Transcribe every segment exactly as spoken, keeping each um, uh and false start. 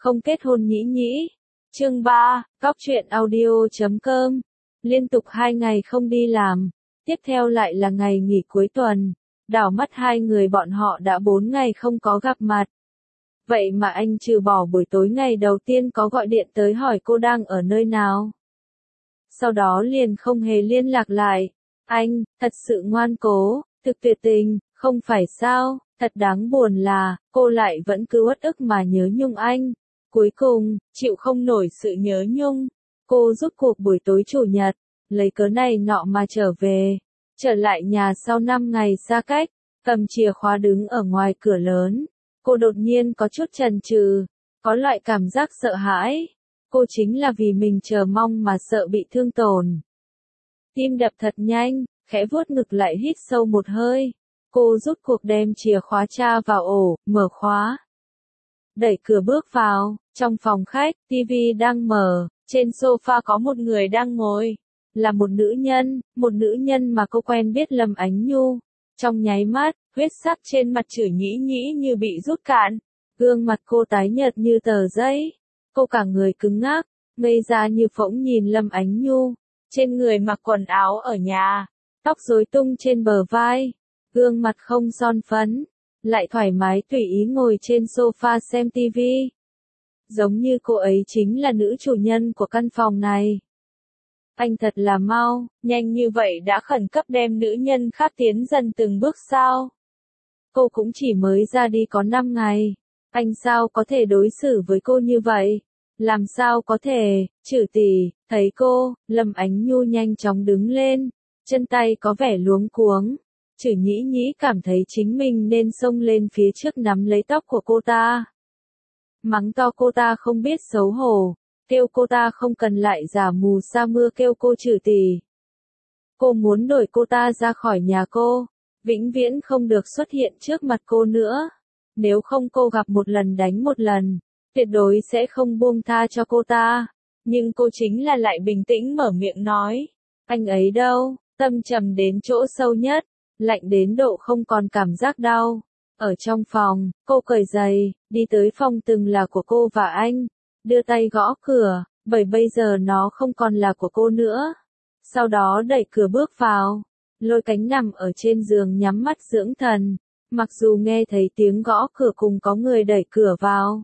không kết hôn nhĩ nhĩ. Chương ba, Cóc truyện audio chấm com. Liên tục hai ngày không đi làm, tiếp theo lại là ngày nghỉ cuối tuần. Đảo mắt hai người bọn họ đã bốn ngày không có gặp mặt. Vậy mà anh trừ bỏ buổi tối ngày đầu tiên có gọi điện tới hỏi cô đang ở nơi nào. Sau đó liền không hề liên lạc lại. Anh, thật sự ngoan cố, thực tuyệt tình, không phải sao, thật đáng buồn là, cô lại vẫn cứ uất ức mà nhớ nhung anh. Cuối cùng, chịu không nổi sự nhớ nhung, cô rút cuộc buổi tối chủ nhật, lấy cớ này nọ mà trở về. Trở lại nhà sau năm ngày xa cách, cầm chìa khóa đứng ở ngoài cửa lớn. Cô đột nhiên có chút chần chừ, có loại cảm giác sợ hãi. Cô chính là vì mình chờ mong mà sợ bị thương tổn. Tim đập thật nhanh, khẽ vuốt ngực lại hít sâu một hơi. Cô rút cuộc đem chìa khóa tra vào ổ, mở khóa. Đẩy cửa bước vào, trong phòng khách, tivi đang mở, trên sofa có một người đang ngồi. Là một nữ nhân, một nữ nhân mà cô quen biết Lâm Ánh Nhu. Trong nháy mắt, huyết sắc trên mặt Trử Nhĩ Nhĩ như bị rút cạn. Gương mặt cô tái nhợt như tờ giấy. Cô cả người cứng ngắc, ngây ra như phỗng nhìn Lâm Ánh Nhu. Trên người mặc quần áo ở nhà, tóc rối tung trên bờ vai. Gương mặt không son phấn, lại thoải mái tùy ý ngồi trên sofa xem tivi. Giống như cô ấy chính là nữ chủ nhân của căn phòng này. Anh thật là mau, nhanh như vậy đã khẩn cấp đem nữ nhân khác tiến dần từng bước sao. Cô cũng chỉ mới ra đi có năm ngày. Anh sao có thể đối xử với cô như vậy? Làm sao có thể, Trử tỷ, thấy cô, Lâm Ánh Nhu nhanh chóng đứng lên, chân tay có vẻ luống cuống. Trử Nhĩ Nhĩ cảm thấy chính mình nên xông lên phía trước nắm lấy tóc của cô ta. Mắng to cô ta không biết xấu hổ, kêu cô ta không cần lại giả mù sa mưa kêu cô Trử tỷ. Cô muốn đuổi cô ta ra khỏi nhà cô, vĩnh viễn không được xuất hiện trước mặt cô nữa. Nếu không cô gặp một lần đánh một lần, tuyệt đối sẽ không buông tha cho cô ta. Nhưng cô chính là lại bình tĩnh mở miệng nói. Anh ấy đâu, tâm trầm đến chỗ sâu nhất, lạnh đến độ không còn cảm giác đau. Ở trong phòng, cô cởi giày, đi tới phòng từng là của cô và anh, đưa tay gõ cửa, bởi bây giờ nó không còn là của cô nữa. Sau đó đẩy cửa bước vào, lôi cánh nằm ở trên giường nhắm mắt dưỡng thần. Mặc dù nghe thấy tiếng gõ cửa cùng có người đẩy cửa vào,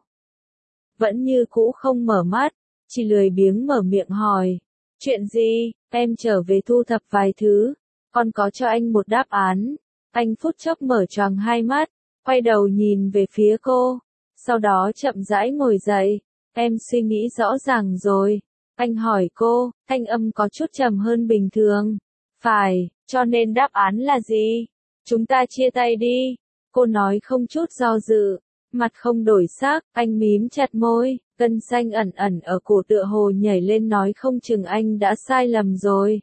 vẫn như cũ không mở mắt, chỉ lười biếng mở miệng hỏi. Chuyện gì? Em trở về thu thập vài thứ, còn có cho anh một đáp án. Anh phút chốc mở choàng hai mắt, quay đầu nhìn về phía cô, sau đó chậm rãi ngồi dậy. Em suy nghĩ rõ ràng rồi. Anh hỏi cô, thanh âm có chút trầm hơn bình thường. Phải, cho nên đáp án là gì? Chúng ta chia tay đi. Cô nói không chút do dự, mặt không đổi sắc, anh mím chặt môi, gân xanh ẩn ẩn ở cổ tựa hồ nhảy lên nói không chừng anh đã sai lầm rồi.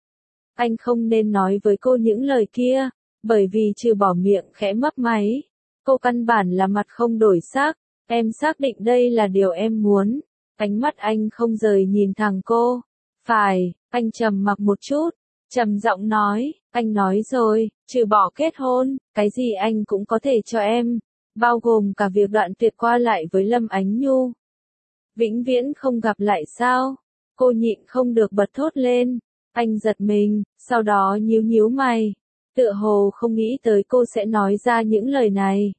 Anh không nên nói với cô những lời kia, bởi vì trừ bỏ miệng khẽ mấp máy, cô căn bản là mặt không đổi sắc. Em xác định đây là điều em muốn. Ánh mắt anh không rời nhìn thẳng cô. Phải, anh trầm mặc một chút, trầm giọng nói, anh nói rồi, trừ bỏ kết hôn, cái gì anh cũng có thể cho em, bao gồm cả việc đoạn tuyệt qua lại với Lâm Ánh Nhu. Vĩnh viễn không gặp lại sao? Cô nhịn không được bật thốt lên. Anh giật mình, sau đó nhíu nhíu mày, tựa hồ không nghĩ tới cô sẽ nói ra những lời này.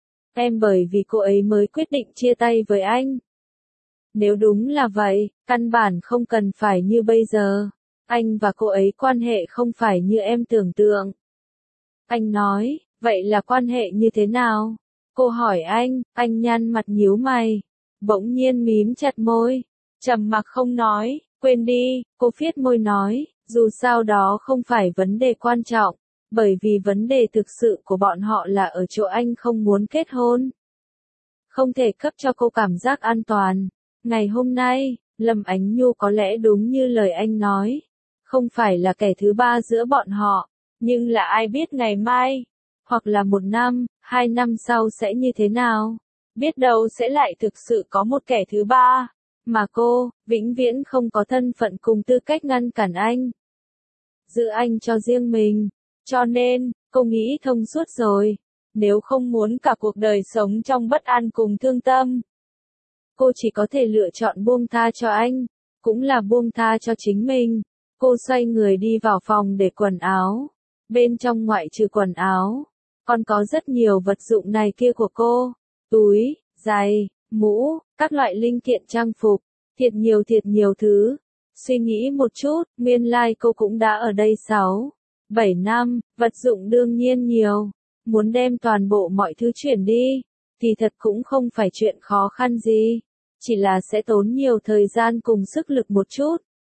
Em bởi vì cô ấy mới quyết định chia tay với anh. Nếu đúng là vậy, căn bản không cần phải như bây giờ. Anh và cô ấy quan hệ không phải như em tưởng tượng. Anh nói, vậy là quan hệ như thế nào? Cô hỏi anh, anh nhăn mặt nhíu mày, bỗng nhiên mím chặt môi, trầm mặc không nói. Quên đi, cô phiết môi nói, dù sao đó không phải vấn đề quan trọng, bởi vì vấn đề thực sự của bọn họ là ở chỗ anh không muốn kết hôn. Không thể cấp cho cô cảm giác an toàn. Ngày hôm nay, Lâm Ánh Nhu có lẽ đúng như lời anh nói, không phải là kẻ thứ ba giữa bọn họ, nhưng là ai biết ngày mai, hoặc là một năm, hai năm sau sẽ như thế nào, biết đâu sẽ lại thực sự có một kẻ thứ ba, mà cô, vĩnh viễn không có thân phận cùng tư cách ngăn cản anh. Giữ anh cho riêng mình, cho nên, cô nghĩ thông suốt rồi, nếu không muốn cả cuộc đời sống trong bất an cùng thương tâm. cô chỉ có thể lựa chọn buông tha cho anh, cũng là buông tha cho chính mình. Cô xoay người đi vào phòng để quần áo. Bên trong ngoại trừ quần áo, còn có rất nhiều vật dụng này kia của cô. Túi, giày, mũ, các loại linh kiện trang phục, thiệt nhiều thiệt nhiều thứ. Suy nghĩ một chút, nguyên lai like cô cũng đã ở đây sáu, bảy năm, vật dụng đương nhiên nhiều. Muốn đem toàn bộ mọi thứ chuyển đi, thì thật cũng không phải chuyện khó khăn gì. Chỉ là sẽ tốn nhiều thời gian cùng sức lực một chút.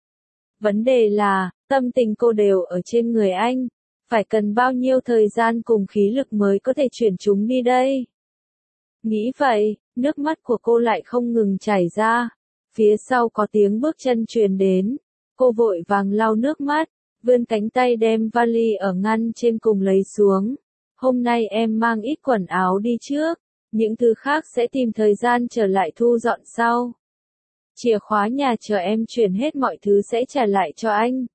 Vấn đề là, tâm tình cô đều ở trên người anh. Phải cần bao nhiêu thời gian cùng khí lực mới có thể chuyển chúng đi đây? Nghĩ vậy, nước mắt của cô lại không ngừng chảy ra. Phía sau có tiếng bước chân truyền đến. Cô vội vàng lau nước mắt, vươn cánh tay đem vali ở ngăn trên cùng lấy xuống. Hôm nay em mang ít quần áo đi trước, những thứ khác sẽ tìm thời gian trở lại thu dọn sau. Chìa khóa nhà chờ em chuyển hết mọi thứ sẽ trả lại cho anh.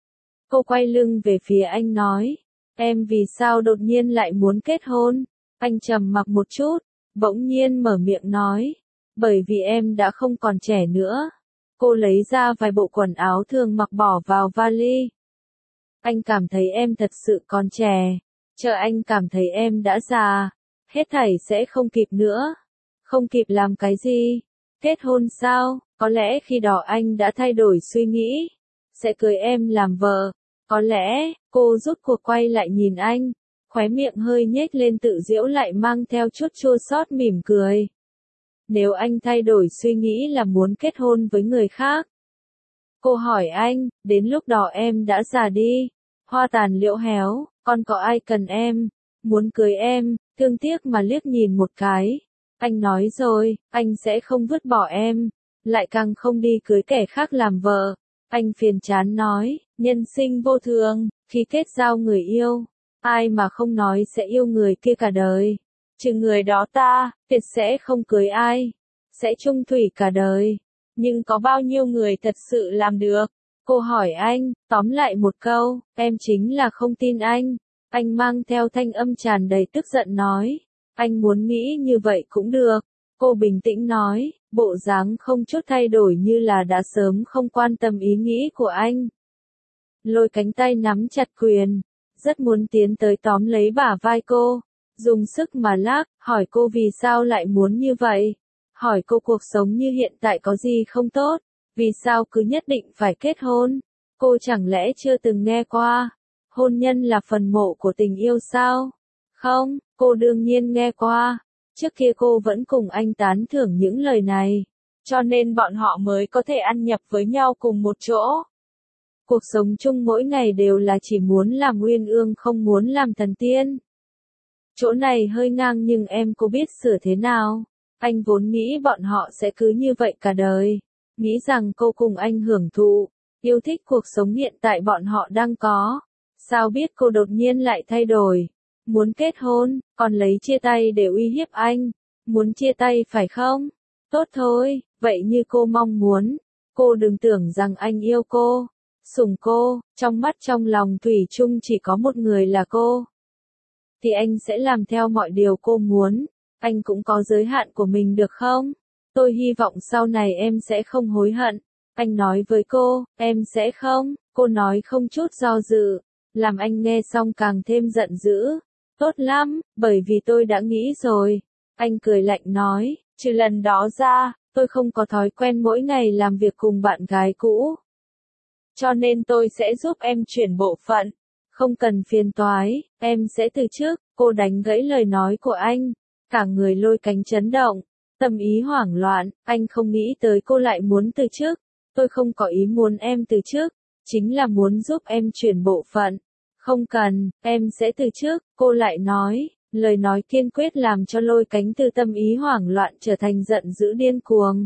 Cô quay lưng về phía anh nói, em vì sao đột nhiên lại muốn kết hôn? Anh trầm mặc một chút, bỗng nhiên mở miệng nói, bởi vì em đã không còn trẻ nữa. Cô lấy ra vài bộ quần áo thường mặc bỏ vào vali. Anh cảm thấy em thật sự còn trẻ, chờ anh cảm thấy em đã già, hết thảy sẽ không kịp nữa. Không kịp làm cái gì? Kết hôn sao? Có lẽ khi đó anh đã thay đổi suy nghĩ, sẽ cưới em làm vợ. Có lẽ, cô rút cuộc quay lại nhìn anh, khóe miệng hơi nhếch lên tự giễu lại mang theo chút chua xót mỉm cười. Nếu anh thay đổi suy nghĩ là muốn kết hôn với người khác. Cô hỏi anh, đến lúc đó em đã già đi, hoa tàn liễu héo, còn có ai cần em, muốn cưới em, thương tiếc mà liếc nhìn một cái. Anh nói rồi, anh sẽ không vứt bỏ em, lại càng không đi cưới kẻ khác làm vợ. Anh phiền chán nói, nhân sinh vô thường, khi kết giao người yêu, ai mà không nói sẽ yêu người kia cả đời. Trừ người đó ta, tuyệt sẽ không cưới ai, sẽ chung thủy cả đời. Nhưng có bao nhiêu người thật sự làm được? Cô hỏi anh, tóm lại một câu, em chính là không tin anh. Anh mang theo thanh âm tràn đầy tức giận nói, anh muốn nghĩ như vậy cũng được. Cô bình tĩnh nói, bộ dáng không chút thay đổi như là đã sớm không quan tâm ý nghĩ của anh. Lôi cánh tay nắm chặt quyền, rất muốn tiến tới tóm lấy bả vai cô, dùng sức mà lắc, hỏi cô vì sao lại muốn như vậy. Hỏi cô cuộc sống như hiện tại có gì không tốt, vì sao cứ nhất định phải kết hôn. Cô chẳng lẽ chưa từng nghe qua, hôn nhân là phần mộ của tình yêu sao? Không, cô đương nhiên nghe qua. Trước kia cô vẫn cùng anh tán thưởng những lời này, cho nên bọn họ mới có thể ăn nhập với nhau cùng một chỗ. Cuộc sống chung mỗi ngày đều là chỉ muốn làm uyên ương không muốn làm thần tiên. Chỗ này hơi ngang nhưng em có biết sửa thế nào? Anh vốn nghĩ bọn họ sẽ cứ như vậy cả đời, nghĩ rằng cô cùng anh hưởng thụ, yêu thích cuộc sống hiện tại bọn họ đang có. Sao biết cô đột nhiên lại thay đổi, muốn kết hôn, còn lấy chia tay để uy hiếp anh. Muốn chia tay phải không? Tốt thôi, vậy như cô mong muốn. Cô đừng tưởng rằng anh yêu cô, sủng cô, trong mắt trong lòng thủy chung chỉ có một người là cô. Thì anh sẽ làm theo mọi điều cô muốn. Anh cũng có giới hạn của mình được không? Tôi hy vọng sau này em sẽ không hối hận. Anh nói với cô, em sẽ không. Cô nói không chút do dự, làm anh nghe xong càng thêm giận dữ. Tốt lắm, bởi vì tôi đã nghĩ rồi. Anh cười lạnh nói, trừ lần đó ra, tôi không có thói quen mỗi ngày làm việc cùng bạn gái cũ. Cho nên tôi sẽ giúp em chuyển bộ phận. Không cần phiền toái, em sẽ từ chức. Cô đánh gãy lời nói của anh. Cả người lôi cánh chấn động, tâm ý hoảng loạn, anh không nghĩ tới cô lại muốn từ chức. Tôi không có ý muốn em từ chức, chính là muốn giúp em chuyển bộ phận. Không cần, em sẽ từ chức, cô lại nói, lời nói kiên quyết làm cho lôi cánh từ tâm ý hoảng loạn trở thành giận dữ điên cuồng.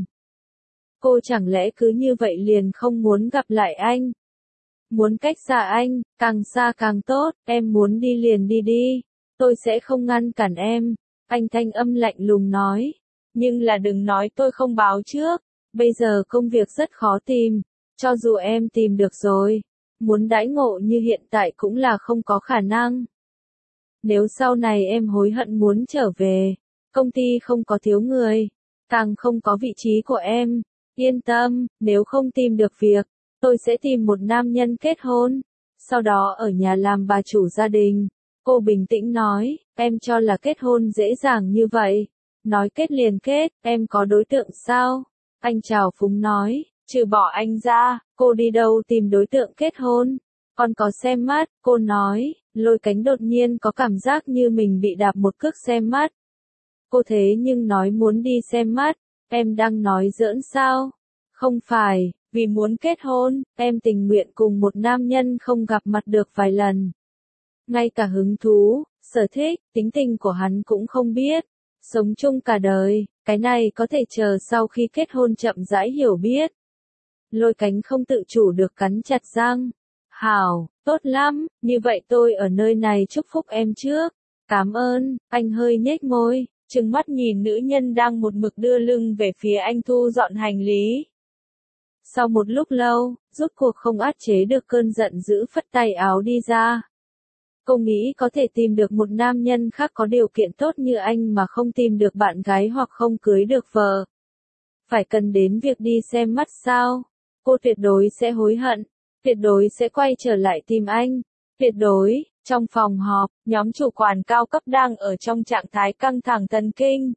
Cô chẳng lẽ cứ như vậy liền không muốn gặp lại anh? Muốn cách xa anh, càng xa càng tốt, em muốn đi liền đi đi, tôi sẽ không ngăn cản em. Anh thanh âm lạnh lùng nói, nhưng là đừng nói tôi không báo trước, bây giờ công việc rất khó tìm, cho dù em tìm được rồi, muốn đãi ngộ như hiện tại cũng là không có khả năng. Nếu sau này em hối hận muốn trở về, công ty không có thiếu người, Sang không có vị trí của em. Yên tâm, nếu không tìm được việc, tôi sẽ tìm một nam nhân kết hôn. Sau đó ở nhà làm bà chủ gia đình. Cô bình tĩnh nói, em cho là kết hôn dễ dàng như vậy. Nói kết liền kết, em có đối tượng sao? Anh trào phúng nói, trừ bỏ anh ra, cô đi đâu tìm đối tượng kết hôn? Còn có xem mắt, cô nói, Lôi Cánh đột nhiên có cảm giác như mình bị đạp một cước xem mắt. Cô thế nhưng nói muốn đi xem mắt, em đang nói giỡn sao? Không phải, vì muốn kết hôn, em tình nguyện cùng một nam nhân không gặp mặt được vài lần. Ngay cả hứng thú, sở thích, tính tình của hắn cũng không biết. Sống chung cả đời, cái này có thể chờ sau khi kết hôn chậm rãi hiểu biết. Lôi Cánh không tự chủ được cắn chặt răng. Hảo, tốt lắm, như vậy tôi ở nơi này chúc phúc em trước. Cảm ơn, anh hơi nhếch môi, trừng mắt nhìn nữ nhân đang một mực đưa lưng về phía anh thu dọn hành lý. Sau một lúc lâu, rốt cuộc không áp chế được cơn giận dữ phất tay áo đi ra. Cô nghĩ có thể tìm được một nam nhân khác có điều kiện tốt như anh mà không tìm được bạn gái hoặc không cưới được vợ. Phải cần đến việc đi xem mắt sao? Cô tuyệt đối sẽ hối hận, tuyệt đối sẽ quay trở lại tìm anh, tuyệt đối. Trong phòng họp, nhóm chủ quản cao cấp đang ở trong trạng thái căng thẳng thần kinh.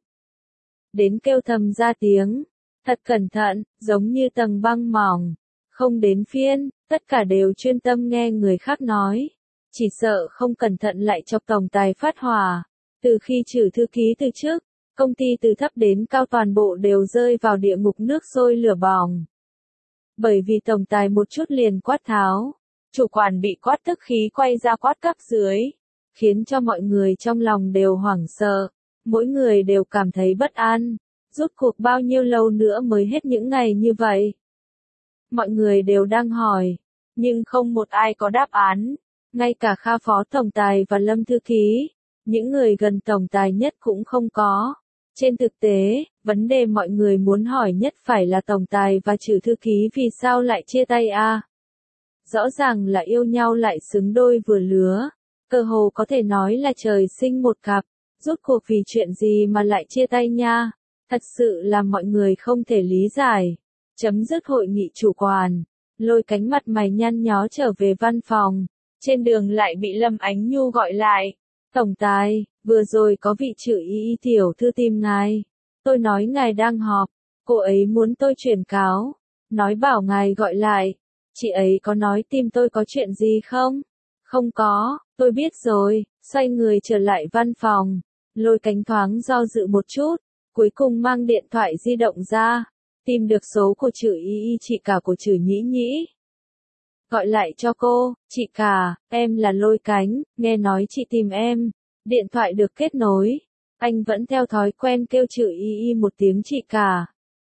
Đến kêu thầm ra tiếng, thật cẩn thận, giống như tầng băng mỏng. Không đến phiên, tất cả đều chuyên tâm nghe người khác nói. Chỉ sợ không cẩn thận lại chọc tổng tài phát hỏa. Từ khi trừ thư ký từ chức, công ty từ thấp đến cao toàn bộ đều rơi vào địa ngục nước sôi lửa bỏng. Bởi vì tổng tài một chút liền quát tháo, chủ quản bị quát tức khí quay ra quát cấp dưới, khiến cho mọi người trong lòng đều hoảng sợ, mỗi người đều cảm thấy bất an. Rốt cuộc bao nhiêu lâu nữa mới hết những ngày như vậy? Mọi người đều đang hỏi, nhưng không một ai có đáp án. Ngay cả Kha phó tổng tài và Lâm thư ký, những người gần tổng tài nhất cũng không có. Trên thực tế, vấn đề mọi người muốn hỏi nhất phải là tổng tài và trừ thư ký vì sao lại chia tay a? À? Rõ ràng là yêu nhau lại xứng đôi vừa lứa, cơ hồ có thể nói là trời sinh một cặp, rốt cuộc vì chuyện gì mà lại chia tay nha? Thật sự là mọi người không thể lý giải. Chấm dứt hội nghị chủ quản, Lôi Cánh mặt mày nhăn nhó trở về văn phòng. Trên đường lại bị Lâm Ánh Nhu gọi lại. Tổng tài, vừa rồi có vị trừ y y tiểu thư tìm ngài. Tôi nói ngài đang họp, cô ấy muốn tôi chuyển cáo. Nói bảo ngài gọi lại. Chị ấy có nói tìm tôi có chuyện gì không? Không có, tôi biết rồi. Xoay người trở lại văn phòng. Lôi Cánh thoáng do dự một chút. Cuối cùng mang điện thoại di động ra. Tìm được số của trừ y y chị cả của trừ nhĩ nhĩ. Gọi lại cho cô, chị cả, em là Lôi Cánh, nghe nói chị tìm em. Điện thoại được kết nối. Anh vẫn theo thói quen kêu trừ y y một tiếng chị cả.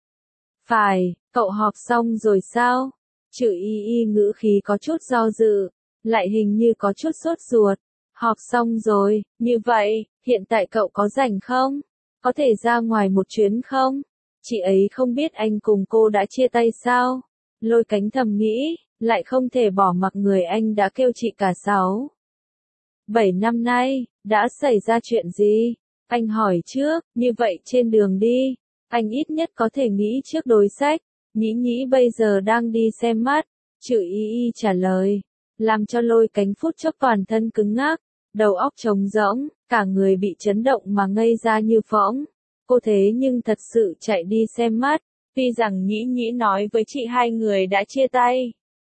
Phải, cậu họp xong rồi sao? Trừ y y ngữ khí có chút do dự, lại hình như có chút sốt ruột. Họp xong rồi, như vậy, hiện tại cậu có rảnh không? Có thể ra ngoài một chuyến không? Chị ấy không biết anh cùng cô đã chia tay sao? Lôi Cánh thầm nghĩ, lại không thể bỏ mặc người anh đã kêu chị cả sáu. Bảy năm nay, đã xảy ra chuyện gì? Anh hỏi trước, như vậy trên đường đi, anh ít nhất có thể nghĩ trước đối sách. Nhĩ nhĩ bây giờ đang đi xem mắt, trừ y y trả lời, làm cho Lôi Cánh phút chốc toàn thân cứng ngắc, đầu óc trống rỗng, cả người bị chấn động mà ngây ra như phỗng. Cô thế nhưng thật sự chạy đi xem mắt, tuy rằng nhĩ nhĩ nói với chị hai người đã chia tay.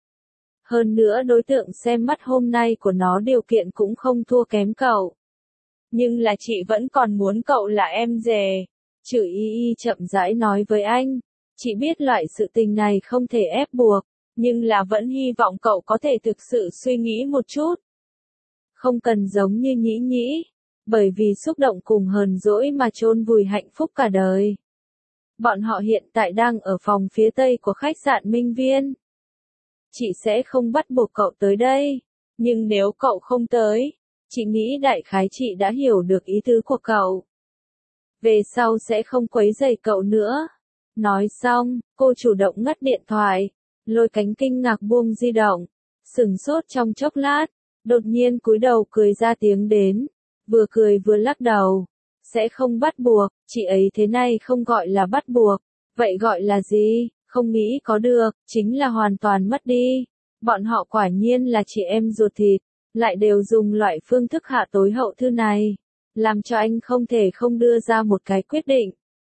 Hơn nữa đối tượng xem mắt hôm nay của nó điều kiện cũng không thua kém cậu. Nhưng là chị vẫn còn muốn cậu là em rể. Trừ y y chậm rãi nói với anh. Chị biết loại sự tình này không thể ép buộc, nhưng là vẫn hy vọng cậu có thể thực sự suy nghĩ một chút. Không cần giống như nhĩ nhĩ, bởi vì xúc động cùng hờn dỗi mà chôn vùi hạnh phúc cả đời. Bọn họ hiện tại đang ở phòng phía tây của khách sạn Minh Viên. Chị sẽ không bắt buộc cậu tới đây, nhưng nếu cậu không tới, chị nghĩ đại khái chị đã hiểu được ý tứ của cậu. Về sau sẽ không quấy rầy cậu nữa. Nói xong, cô chủ động ngắt điện thoại. Lôi Cánh kinh ngạc buông di động, sửng sốt trong chốc lát, đột nhiên cúi đầu cười ra tiếng đến, vừa cười vừa lắc đầu. sẽ không bắt buộc, chị ấy thế này không gọi là bắt buộc, vậy gọi là gì, không nghĩ có được, chính là hoàn toàn mất đi. Bọn họ quả nhiên là chị em ruột thịt, lại đều dùng loại phương thức hạ tối hậu thư này, làm cho anh không thể không đưa ra một cái quyết định.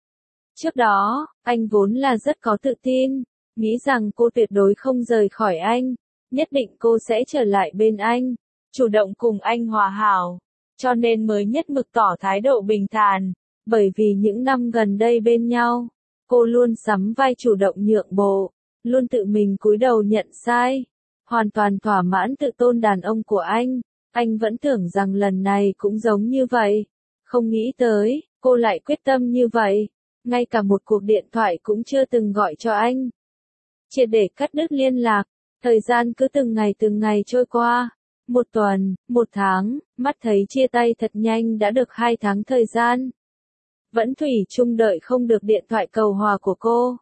Trước đó, anh vốn là rất có tự tin, nghĩ rằng cô tuyệt đối không rời khỏi anh, nhất định cô sẽ trở lại bên anh, chủ động cùng anh hòa hảo, cho nên mới nhất mực tỏ thái độ bình thản, bởi vì những năm gần đây bên nhau, cô luôn sắm vai chủ động nhượng bộ, luôn tự mình cúi đầu nhận sai, hoàn toàn thỏa mãn tự tôn đàn ông của anh, anh vẫn tưởng rằng lần này cũng giống như vậy, không nghĩ tới, cô lại quyết tâm như vậy, ngay cả một cuộc điện thoại cũng chưa từng gọi cho anh. Triệt để cắt đứt liên lạc, thời gian cứ từng ngày từng ngày trôi qua, một tuần, một tháng, mắt thấy chia tay thật nhanh đã được hai tháng thời gian. Vẫn thủy chung đợi không được điện thoại cầu hòa của cô.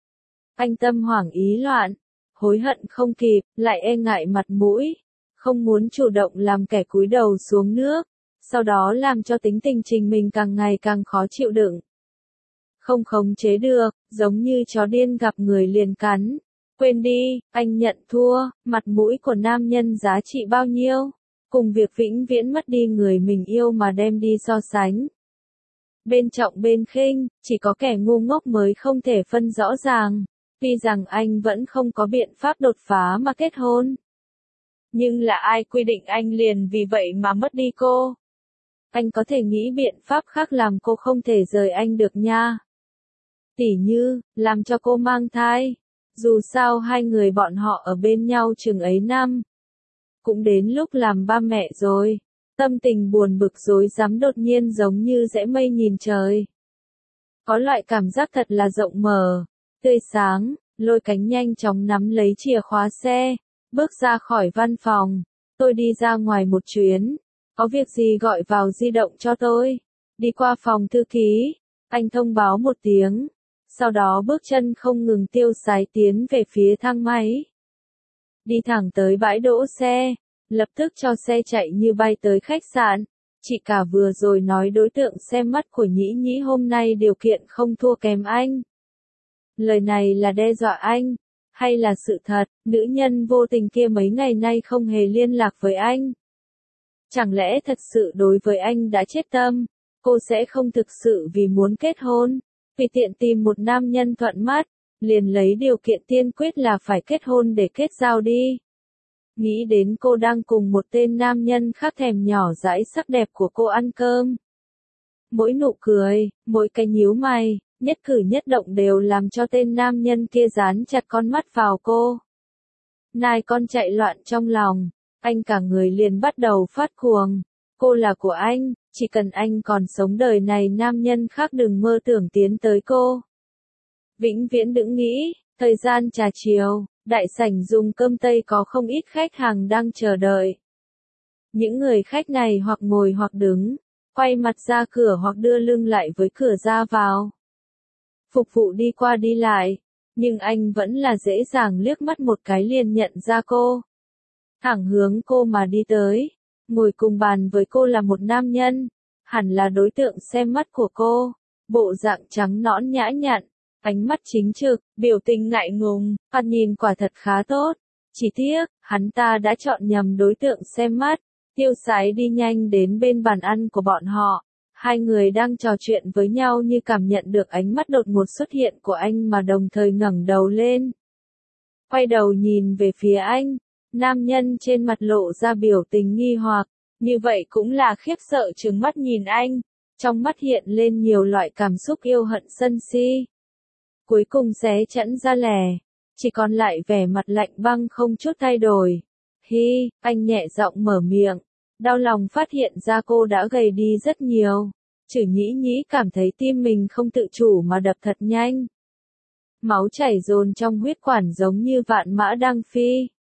Anh tâm hoảng ý loạn, hối hận không kịp, lại e ngại mặt mũi, không muốn chủ động làm kẻ cúi đầu xuống nước, sau đó làm cho tính tình trình mình càng ngày càng khó chịu đựng. Không khống chế được, giống như chó điên gặp người liền cắn. Quên đi, anh nhận thua, mặt mũi của nam nhân giá trị bao nhiêu, cùng việc vĩnh viễn mất đi người mình yêu mà đem đi so sánh. Bên trọng bên khinh, chỉ có kẻ ngu ngốc mới không thể phân rõ ràng, tuy rằng anh vẫn không có biện pháp đột phá mà kết hôn. Nhưng là ai quy định anh liền vì vậy mà mất đi cô? Anh có thể nghĩ biện pháp khác làm cô không thể rời anh được nha. Tỉ như, làm cho cô mang thai. Dù sao hai người bọn họ ở bên nhau chừng ấy năm. Cũng đến lúc làm ba mẹ rồi. Tâm tình buồn bực rối rắm đột nhiên giống như rẽ mây nhìn trời. Có loại cảm giác thật là rộng mở, tươi sáng, lôi cánh nhanh chóng nắm lấy chìa khóa xe, bước ra khỏi văn phòng. Tôi đi ra ngoài một chuyến. Có việc gì gọi vào di động cho tôi. Đi qua phòng thư ký, anh thông báo một tiếng. Sau đó bước chân không ngừng tiêu sái tiến về phía thang máy. Đi thẳng tới bãi đỗ xe, lập tức cho xe chạy như bay tới khách sạn. Chị cả vừa rồi nói đối tượng xem mắt của Nhĩ Nhĩ hôm nay điều kiện không thua kém anh. Lời này là đe dọa anh, hay là sự thật, nữ nhân vô tình kia mấy ngày nay không hề liên lạc với anh. Chẳng lẽ thật sự đối với anh đã chết tâm, cô sẽ không thực sự vì muốn kết hôn. Vì tiện tìm một nam nhân thuận mắt, liền lấy điều kiện tiên quyết là phải kết hôn để kết giao đi. Nghĩ đến cô đang cùng một tên nam nhân khác thèm nhỏ dãi sắc đẹp của cô ăn cơm. Mỗi nụ cười, mỗi cái nhíu mày, nhất cử nhất động đều làm cho tên nam nhân kia dán chặt con mắt vào cô. Nai con chạy loạn trong lòng, anh cả người liền bắt đầu phát cuồng. Cô là của anh, chỉ cần anh còn sống đời này nam nhân khác đừng mơ tưởng tiến tới cô. Vĩnh viễn đừng nghĩ, thời gian trà chiều, đại sảnh dùng cơm Tây có không ít khách hàng đang chờ đợi. Những người khách này hoặc ngồi hoặc đứng, quay mặt ra cửa hoặc đưa lưng lại với cửa ra vào. Phục vụ đi qua đi lại, nhưng anh vẫn là dễ dàng liếc mắt một cái liền nhận ra cô. Thẳng hướng cô mà đi tới. Ngồi cùng bàn với cô là một nam nhân, hẳn là đối tượng xem mắt của cô, bộ dạng trắng nõn nhã nhặn, ánh mắt chính trực, biểu tình ngại ngùng, thoạt nhìn quả thật khá tốt. Chỉ tiếc, hắn ta đã chọn nhầm đối tượng xem mắt, tiêu sái đi nhanh đến bên bàn ăn của bọn họ. Hai người đang trò chuyện với nhau như cảm nhận được ánh mắt đột ngột xuất hiện của anh mà đồng thời ngẩng đầu lên. Quay đầu nhìn về phía anh. Nam nhân trên mặt lộ ra biểu tình nghi hoặc, như vậy cũng là khiếp sợ trừng mắt nhìn anh, trong mắt hiện lên nhiều loại cảm xúc yêu hận sân si. Cuối cùng xé chẵn ra lẻ, chỉ còn lại vẻ mặt lạnh băng không chút thay đổi. Hi, anh nhẹ giọng mở miệng, đau lòng phát hiện ra cô đã gầy đi rất nhiều. Chử Nhĩ Nhĩ cảm thấy tim mình không tự chủ mà đập thật nhanh. Máu chảy dồn trong huyết quản giống như vạn mã đang phi.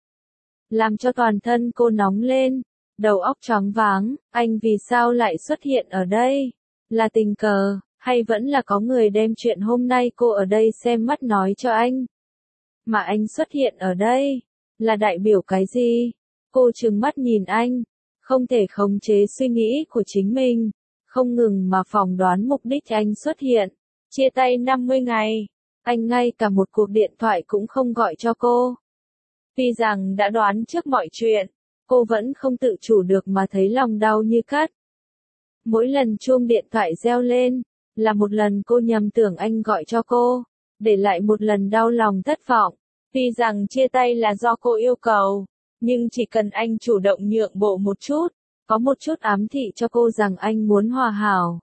Làm cho toàn thân cô nóng lên, đầu óc choáng váng, anh vì sao lại xuất hiện ở đây? Là tình cờ, hay vẫn là có người đem chuyện hôm nay cô ở đây xem mắt nói cho anh? Mà anh xuất hiện ở đây, là đại biểu cái gì? Cô trừng mắt nhìn anh, không thể khống chế suy nghĩ của chính mình, không ngừng mà phỏng đoán mục đích anh xuất hiện. Chia tay năm mươi ngày, anh ngay cả một cuộc điện thoại cũng không gọi cho cô. Tuy rằng đã đoán trước mọi chuyện, cô vẫn không tự chủ được mà thấy lòng đau như cắt. Mỗi lần chuông điện thoại reo lên, là một lần cô nhầm tưởng anh gọi cho cô, để lại một lần đau lòng thất vọng. Tuy rằng chia tay là do cô yêu cầu, nhưng chỉ cần anh chủ động nhượng bộ một chút, có một chút ám thị cho cô rằng anh muốn hòa hảo.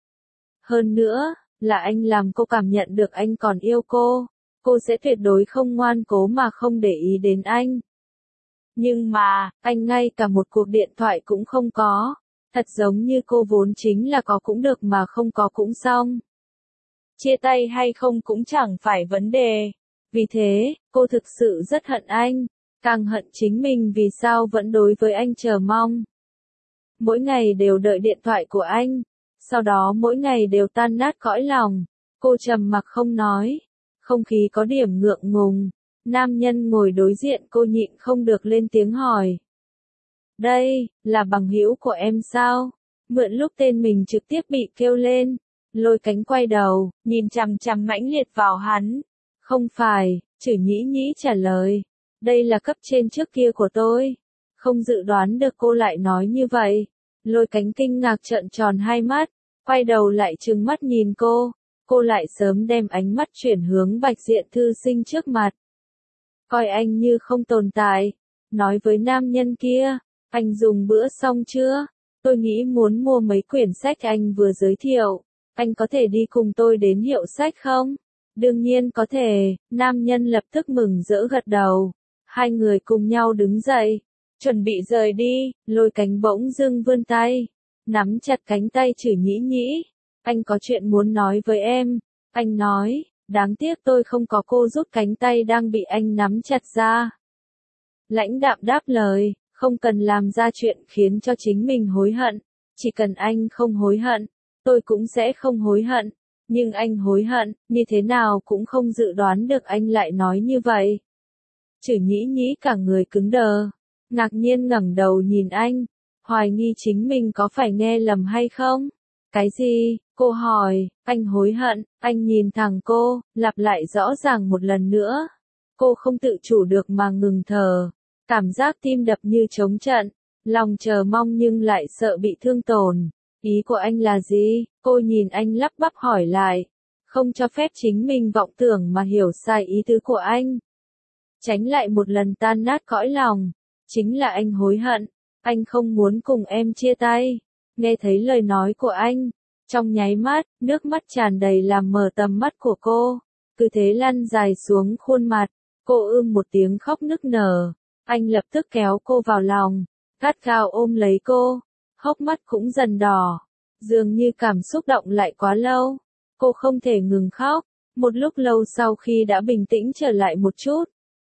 Hơn nữa, là anh làm cô cảm nhận được anh còn yêu cô, cô sẽ tuyệt đối không ngoan cố mà không để ý đến anh. Nhưng mà, anh ngay cả một cuộc điện thoại cũng không có, thật giống như cô vốn chính là có cũng được mà không có cũng xong. Chia tay hay không cũng chẳng phải vấn đề. Vì thế, cô thực sự rất hận anh, càng hận chính mình vì sao vẫn đối với anh chờ mong. Mỗi ngày đều đợi điện thoại của anh, sau đó mỗi ngày đều tan nát cõi lòng. Cô trầm mặc không nói, không khí có điểm ngượng ngùng. Nam nhân ngồi đối diện cô nhịn không được lên tiếng hỏi. Đây, là bằng hữu của em sao? Mượn lúc tên mình trực tiếp bị kêu lên, Lôi Cánh quay đầu, nhìn chằm chằm mãnh liệt vào hắn. Không phải, Chử Nhĩ Nhĩ trả lời. Đây là cấp trên trước kia của tôi. Không dự đoán được cô lại nói như vậy. Lôi Cánh kinh ngạc trợn tròn hai mắt, quay đầu lại trừng mắt nhìn cô. Cô lại sớm đem ánh mắt chuyển hướng Bạch Diện thư sinh trước mặt. Coi anh như không tồn tại. Nói với nam nhân kia, anh dùng bữa xong chưa? Tôi nghĩ muốn mua mấy quyển sách anh vừa giới thiệu. Anh có thể đi cùng tôi đến hiệu sách không? Đương nhiên có thể, nam nhân lập tức mừng rỡ gật đầu. Hai người cùng nhau đứng dậy, chuẩn bị rời đi. Lôi Cánh bỗng dưng vươn tay, nắm chặt cánh tay Chử Nhĩ Nhĩ. Anh có chuyện muốn nói với em. Anh nói, đáng tiếc tôi không có cô rút cánh tay đang bị anh nắm chặt ra. Lãnh đạm đáp lời, không cần làm ra chuyện khiến cho chính mình hối hận. Chỉ cần anh không hối hận, tôi cũng sẽ không hối hận. Nhưng anh hối hận, như thế nào cũng không dự đoán được anh lại nói như vậy. Chử Nhĩ Nhĩ cả người cứng đờ, ngạc nhiên ngẩng đầu nhìn anh, hoài nghi chính mình có phải nghe lầm hay không. Cái gì? Cô hỏi. Anh hối hận. Anh nhìn thẳng cô, lặp lại rõ ràng một lần nữa. Cô không tự chủ được mà ngừng thở, cảm giác tim đập như trống trận, lòng chờ mong nhưng lại sợ bị thương tổn. Ý của anh là gì? Cô nhìn anh lắp bắp hỏi lại, không cho phép chính mình vọng tưởng mà hiểu sai ý tứ của anh. Tránh lại một lần tan nát cõi lòng, chính là anh hối hận, anh không muốn cùng em chia tay. Nghe thấy lời nói của anh, trong nháy mắt, nước mắt tràn đầy làm mờ tầm mắt của cô, cứ thế lăn dài xuống khuôn mặt, cô ưm một tiếng khóc nức nở, anh lập tức kéo cô vào lòng, gắt gao ôm lấy cô, hốc mắt cũng dần đỏ, dường như cảm xúc động lại quá lâu, cô không thể ngừng khóc, một lúc lâu sau khi đã bình tĩnh trở lại một chút,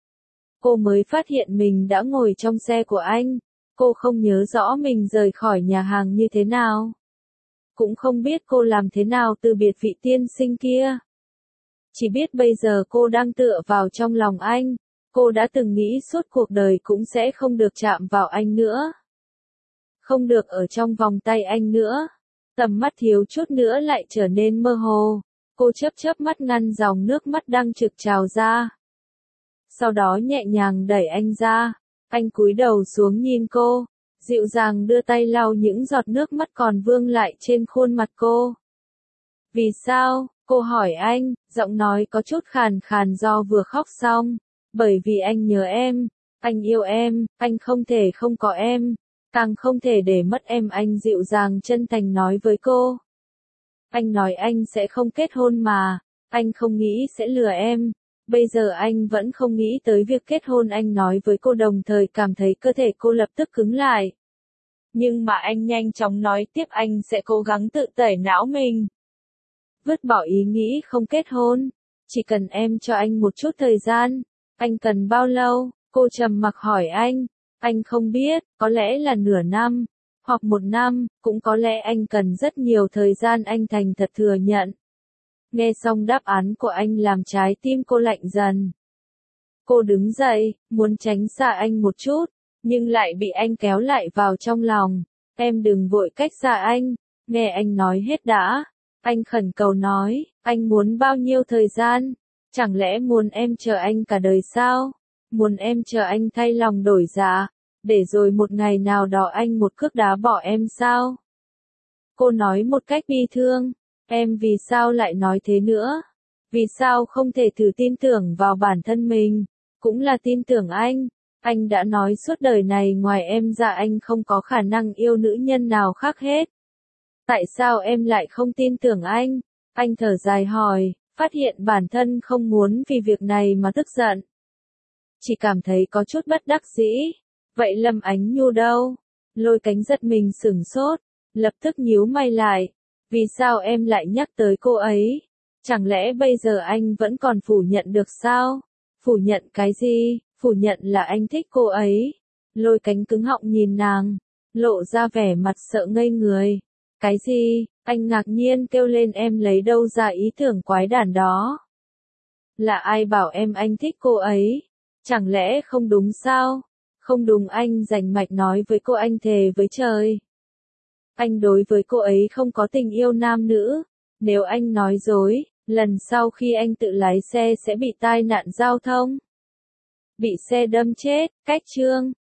cô mới phát hiện mình đã ngồi trong xe của anh. Cô không nhớ rõ mình rời khỏi nhà hàng như thế nào. Cũng không biết cô làm thế nào từ biệt vị tiên sinh kia. Chỉ biết bây giờ cô đang tựa vào trong lòng anh. Cô đã từng nghĩ suốt cuộc đời cũng sẽ không được chạm vào anh nữa. Không được ở trong vòng tay anh nữa. Tầm mắt thiếu chút nữa lại trở nên mơ hồ. Cô chớp chớp mắt ngăn dòng nước mắt đang trực trào ra. Sau đó nhẹ nhàng đẩy anh ra. Anh cúi đầu xuống nhìn cô, dịu dàng đưa tay lau những giọt nước mắt còn vương lại trên khuôn mặt cô. Vì sao? Cô hỏi anh, giọng nói có chút khàn khàn do vừa khóc xong. Bởi vì anh nhớ em, anh yêu em, anh không thể không có em, càng không thể để mất em. Anh dịu dàng chân thành nói với cô. Anh nói anh sẽ không kết hôn mà, anh không nghĩ sẽ lừa em. Bây giờ anh vẫn không nghĩ tới việc kết hôn. Anh nói với cô đồng thời cảm thấy cơ thể cô lập tức cứng lại. Nhưng mà anh nhanh chóng nói tiếp anh sẽ cố gắng tự tẩy não mình. Vứt bỏ ý nghĩ không kết hôn. Chỉ cần em cho anh một chút thời gian. Anh cần bao lâu? Cô trầm mặc hỏi anh. Anh không biết, có lẽ là nửa năm, hoặc một năm, cũng có lẽ anh cần rất nhiều thời gian. Anh thành thật thừa nhận. Nghe xong đáp án của anh làm trái tim cô lạnh dần. Cô đứng dậy, muốn tránh xa anh một chút, nhưng lại bị anh kéo lại vào trong lòng. Em đừng vội cách xa anh. nghe anh nói hết đã. Anh khẩn cầu nói, anh muốn bao nhiêu thời gian? Chẳng lẽ muốn em chờ anh cả đời sao? Muốn em chờ anh thay lòng đổi dạ, để rồi một ngày nào đó anh một cước đá bỏ em sao? Cô nói một cách bi thương, em vì sao lại nói thế nữa? Vì sao không thể thử tin tưởng vào bản thân mình, cũng là tin tưởng anh? Anh đã nói suốt đời này ngoài em ra anh không có khả năng yêu nữ nhân nào khác hết. Tại sao em lại không tin tưởng anh? Anh thở dài hỏi, phát hiện bản thân không muốn vì việc này mà tức giận. Chỉ cảm thấy có chút bất đắc dĩ. Vậy Lâm Ánh Nhu đâu? Lôi Cánh giật mình sửng sốt, lập tức nhíu mày lại. Vì sao em lại nhắc tới cô ấy? Chẳng lẽ bây giờ anh vẫn còn phủ nhận được sao? Phủ nhận cái gì? Phủ nhận là anh thích cô ấy. Lôi Cánh cứng họng nhìn nàng, lộ ra vẻ mặt sợ ngây người. Cái gì? Anh ngạc nhiên kêu lên, em lấy đâu ra ý tưởng quái đản đó? Là ai bảo em anh thích cô ấy? Chẳng lẽ không đúng sao? Không đúng, anh rành mạch nói với cô, anh thề với trời. Anh đối với cô ấy không có tình yêu nam nữ. Nếu anh nói dối, lần sau khi anh tự lái xe sẽ bị tai nạn giao thông. Bị xe đâm chết, cách chương.